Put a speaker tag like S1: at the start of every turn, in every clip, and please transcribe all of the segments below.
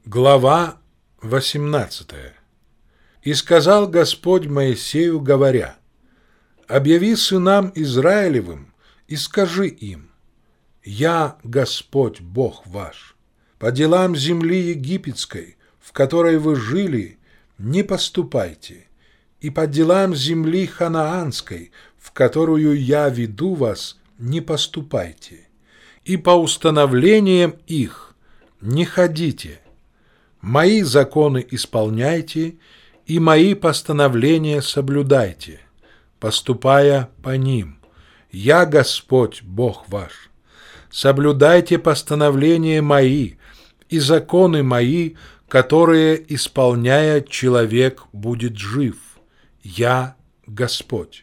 S1: Глава 18. «И сказал Господь Моисею, говоря: объяви сынам Израилевым и скажи им: Я Господь Бог ваш. По делам земли египетской, в которой вы жили, не поступайте, и по делам земли ханаанской, в которую я веду вас, не поступайте, и по установлениям их не ходите. Мои законы исполняйте, и мои постановления соблюдайте, поступая по ним. Я Господь Бог ваш. Соблюдайте постановления мои и законы мои, которые, исполняя, человек будет жив. Я Господь.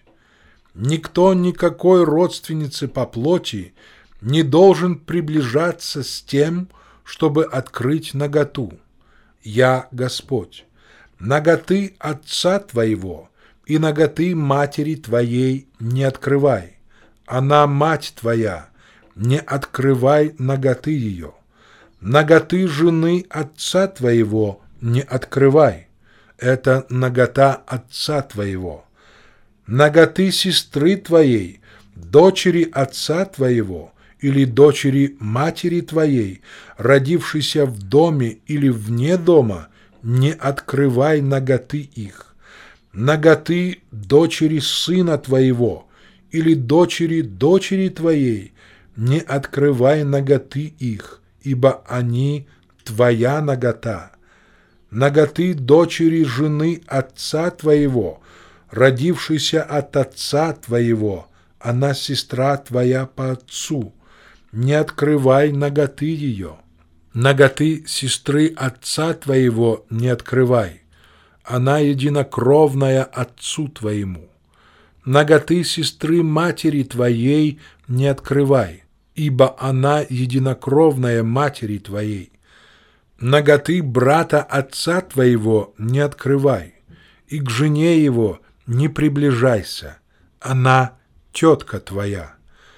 S1: Никто никакой родственницы по плоти не должен приближаться с тем, чтобы открыть наготу. Я Господь. Наготы отца твоего и наготы матери твоей не открывай. Она мать твоя, не открывай наготы ее. Наготы жены отца твоего не открывай. Это нагота отца твоего. Наготы сестры твоей, дочери отца твоего или дочери матери твоей, родившейся в доме или вне дома, не открывай наготы их. Наготы дочери сына твоего или дочери дочери твоей, не открывай наготы их, ибо они твоя нагота. Наготы дочери жены отца твоего, родившейся от отца твоего, она сестра твоя по отцу, не открывай наготы ее. Наготы сестры отца твоего не открывай, она единокровная отцу твоему. Наготы сестры матери твоей не открывай, ибо она единокровная матери твоей. Наготы брата отца твоего не открывай, и к жене его не приближайся, она тетка твоя.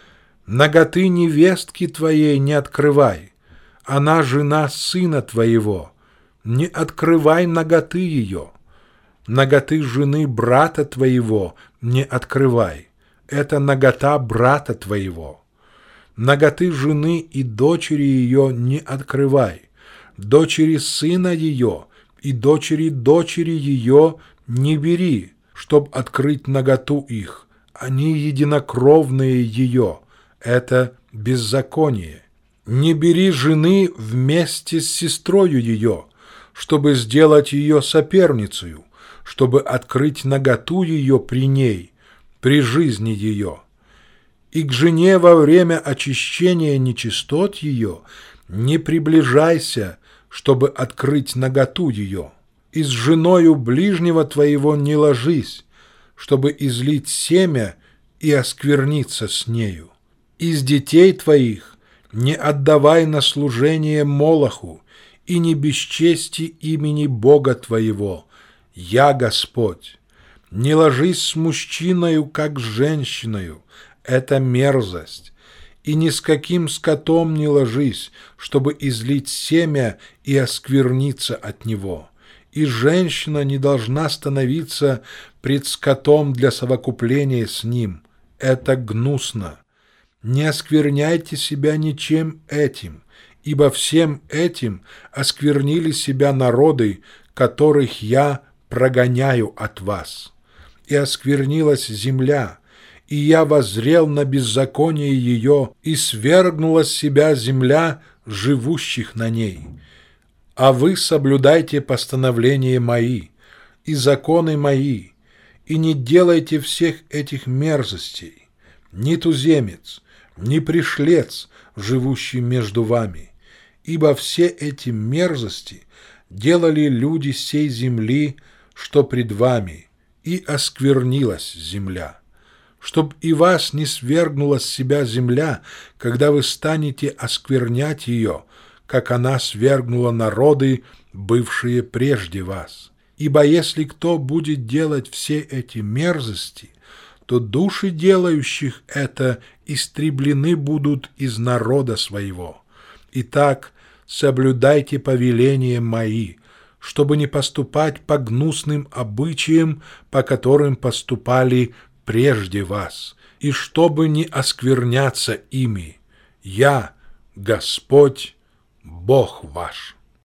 S1: Наготы невестки твоей не открывай, она жена сына твоего, не открывай наготы ее. Наготы жены брата твоего не открывай, это нагота брата твоего. Наготы жены и дочери ее не открывай, дочери сына ее и дочери дочери ее не бери, чтоб открыть наготу их, они единокровные ее, это беззаконие. Не бери жены вместе с сестрою ее, чтобы сделать ее соперницею, чтобы открыть наготу ее при ней, при жизни ее. И к жене во время очищения нечистот ее не приближайся, чтобы открыть наготу ее. И с женою ближнего твоего не ложись, чтобы излить семя и оскверниться с нею. Из детей твоих не отдавай на служение Молоху и не бесчести имени Бога твоего. Я Господь. Не ложись с мужчиною, как с женщиною, это мерзость. И ни с каким скотом не ложись, чтобы излить семя и оскверниться от него. И женщина не должна становиться пред скотом для совокупления с ним. Это гнусно. Не оскверняйте себя ничем этим, ибо всем этим осквернили себя народы, которых я прогоняю от вас. И осквернилась земля, и я воззрел на беззаконие ее, и свергнула с себя земля живущих на ней. А вы соблюдайте постановления мои и законы мои, и не делайте всех этих мерзостей, ни туземец, ни пришлец, живущий между вами, ибо все эти мерзости делали люди сей земли, что пред вами, и осквернилась земля. Чтоб и вас не свергнула с себя земля, когда вы станете осквернять ее, как она свергнула народы, бывшие прежде вас. Ибо если кто будет делать все эти мерзости, то души делающих это истреблены будут из народа своего. Итак, соблюдайте повеления мои, чтобы не поступать по гнусным обычаям, по которым поступали прежде вас, и чтобы не оскверняться ими. Я, Господь, Бог ваш».